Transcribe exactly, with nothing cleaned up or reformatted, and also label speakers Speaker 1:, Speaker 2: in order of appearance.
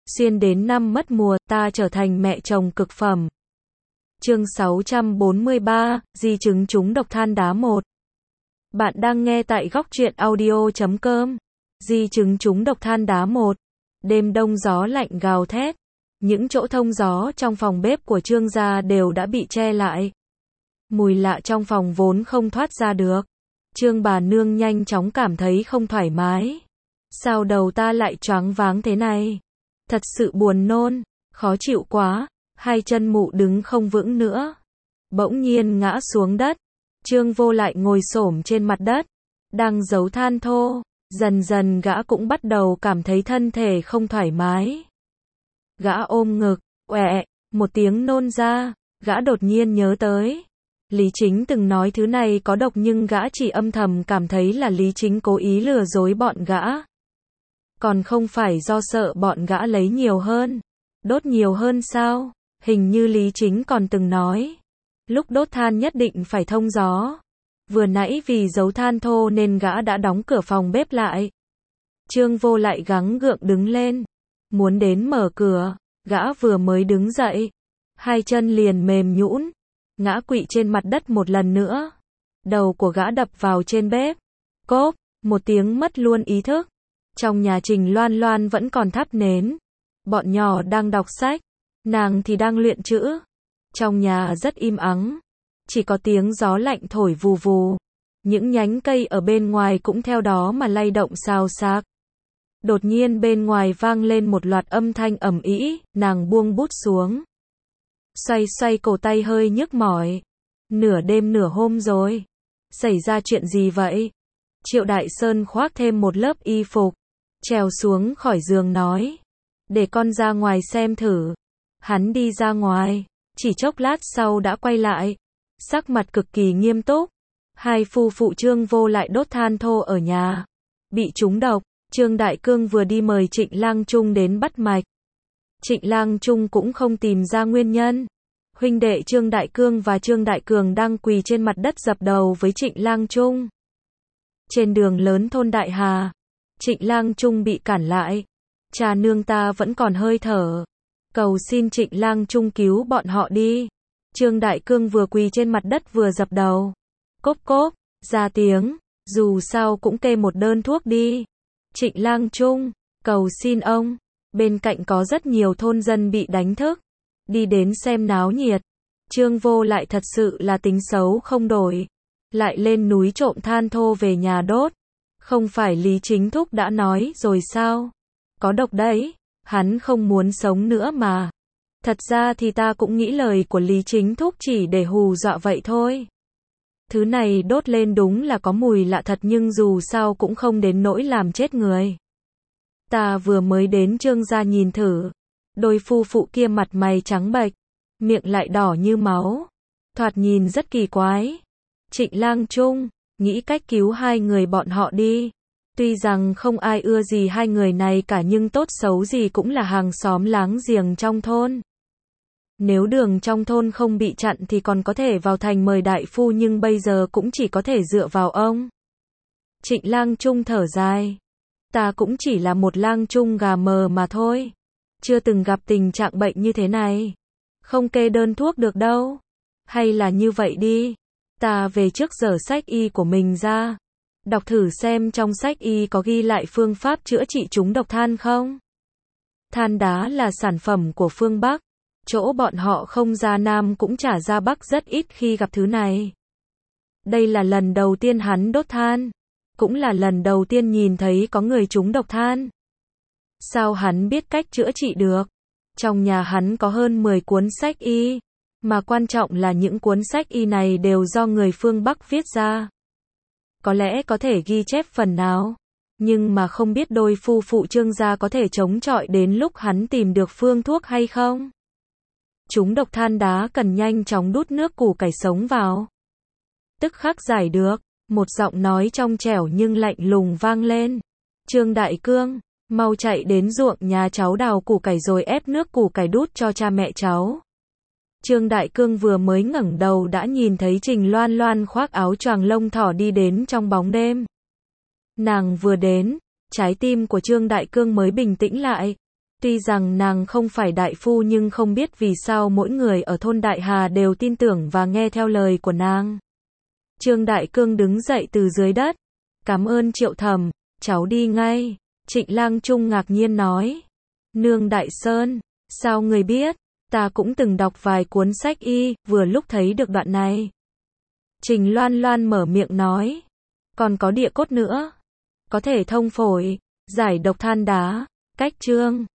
Speaker 1: Xuyên đến năm mất mùa, ta trở thành mẹ chồng cực phẩm. Chương sáu trăm bốn mươi ba, di chứng trúng độc than đá một. Bạn đang nghe tại góc truyện audio chấm com. Di chứng trúng độc than đá một. Đêm đông gió lạnh gào thét. Những chỗ thông gió trong phòng bếp của Trương gia đều đã bị che lại. Mùi lạ trong phòng vốn không thoát ra được. Trương bà nương nhanh chóng cảm thấy không thoải mái. Sao đầu ta lại choáng váng thế này? Thật sự buồn nôn, khó chịu quá, hai chân mụ đứng không vững nữa. Bỗng nhiên ngã xuống đất. Trương Vô lại ngồi xổm trên mặt đất, đang giấu than thô. Dần dần gã cũng bắt đầu cảm thấy thân thể không thoải mái. Gã ôm ngực, oẹ, một tiếng nôn ra, gã đột nhiên nhớ tới. Lý Chính từng nói thứ này có độc nhưng gã chỉ âm thầm cảm thấy là Lý Chính cố ý lừa dối bọn gã. Còn không phải do sợ bọn gã lấy nhiều hơn, đốt nhiều hơn sao? Hình như Lý Chính còn từng nói, lúc đốt than nhất định phải thông gió. Vừa nãy vì giấu than thô nên gã đã đóng cửa phòng bếp lại. Trương Vô lại gắng gượng đứng lên, muốn đến mở cửa, gã vừa mới đứng dậy, hai chân liền mềm nhũn, ngã quỵ trên mặt đất một lần nữa. Đầu của gã đập vào trên bếp, cốp, một tiếng mất luôn ý thức. Trong nhà Trình Loan Loan vẫn còn thắp nến. Bọn nhỏ đang đọc sách, nàng thì đang luyện chữ. Trong nhà rất im ắng, chỉ có tiếng gió lạnh thổi vù vù. Những nhánh cây ở bên ngoài cũng theo đó mà lay động xào xạc. Đột nhiên bên ngoài vang lên một loạt âm thanh ầm ĩ, nàng buông bút xuống. Xoay xoay cổ tay hơi nhức mỏi. Nửa đêm nửa hôm rồi. Xảy ra chuyện gì vậy? Triệu Đại Sơn khoác thêm một lớp y phục, trèo xuống khỏi giường nói. Để con ra ngoài xem thử. Hắn đi ra ngoài, chỉ chốc lát sau đã quay lại. Sắc mặt cực kỳ nghiêm túc. Hai phu phụ Trương Vô lại đốt than thô ở nhà. Bị trúng độc, Trương Đại Cương vừa đi mời Trịnh Lang Trung đến bắt mạch. Trịnh Lang Trung cũng không tìm ra nguyên nhân. Huynh đệ Trương Đại Cương và Trương Đại Cường đang quỳ trên mặt đất dập đầu với Trịnh Lang Trung. Trên đường lớn thôn Đại Hà, Trịnh Lang Trung bị cản lại. Cha nương ta vẫn còn hơi thở, cầu xin Trịnh Lang Trung cứu bọn họ đi. Trương Đại Cương vừa quỳ trên mặt đất vừa dập đầu. Cốp cốp, ra tiếng, dù sao cũng kê một đơn thuốc đi. Trịnh Lang Trung, cầu xin ông. Bên cạnh có rất nhiều thôn dân bị đánh thức, đi đến xem náo nhiệt. Trương Vô lại thật sự là tính xấu không đổi, lại lên núi trộm than thô về nhà đốt. Không phải Lý Chính Thúc đã nói rồi sao? Có độc đấy, hắn không muốn sống nữa mà. Thật ra thì ta cũng nghĩ lời của Lý Chính Thúc chỉ để hù dọa vậy thôi. Thứ này đốt lên đúng là có mùi lạ thật nhưng dù sao cũng không đến nỗi làm chết người. Ta vừa mới đến Trương gia nhìn thử, đôi phu phụ kia mặt mày trắng bệch, miệng lại đỏ như máu, thoạt nhìn rất kỳ quái. Trịnh Lang Trung, nghĩ cách cứu hai người bọn họ đi. Tuy rằng không ai ưa gì hai người này cả nhưng tốt xấu gì cũng là hàng xóm láng giềng trong thôn. Nếu đường trong thôn không bị chặn thì còn có thể vào thành mời đại phu nhưng bây giờ cũng chỉ có thể dựa vào ông. Trịnh Lang Trung thở dài. Ta cũng chỉ là một lang trung gà mờ mà thôi. Chưa từng gặp tình trạng bệnh như thế này. Không kê đơn thuốc được đâu. Hay là như vậy đi. Ta về trước dở sách y của mình ra. Đọc thử xem trong sách y có ghi lại phương pháp chữa trị trúng độc than không? Than đá là sản phẩm của phương Bắc. Chỗ bọn họ không ra Nam cũng chả ra Bắc rất ít khi gặp thứ này. Đây là lần đầu tiên hắn đốt than. Cũng là lần đầu tiên nhìn thấy có người trúng độc than. Sao hắn biết cách chữa trị được? Trong nhà hắn có hơn mười cuốn sách y. Mà quan trọng là những cuốn sách y này đều do người phương Bắc viết ra. Có lẽ có thể ghi chép phần nào. Nhưng mà không biết đôi phu phụ Trương gia có thể chống chọi đến lúc hắn tìm được phương thuốc hay không? Trúng độc than đá cần nhanh chóng đút nước củ cải sống vào. Tức khắc giải được. Một giọng nói trong trẻo nhưng lạnh lùng vang lên. Trương Đại Cương, mau chạy đến ruộng nhà cháu đào củ cải rồi ép nước củ cải đút cho cha mẹ cháu. Trương Đại Cương vừa mới ngẩng đầu đã nhìn thấy Trình Loan Loan khoác áo choàng lông thỏ đi đến trong bóng đêm. Nàng vừa đến, trái tim của Trương Đại Cương mới bình tĩnh lại. Tuy rằng nàng không phải đại phu nhưng không biết vì sao mỗi người ở thôn Đại Hà đều tin tưởng và nghe theo lời của nàng. Trương Đại Cương đứng dậy từ dưới đất. Cảm ơn Triệu Thẩm, cháu đi ngay. Trịnh Lang Trung ngạc nhiên nói. Nương Đại Sơn, sao người biết? Ta cũng từng đọc vài cuốn sách y, vừa lúc thấy được đoạn này. Trình Loan Loan mở miệng nói. Còn có địa cốt nữa. Có thể thông phổi, giải độc than đá, cách trương.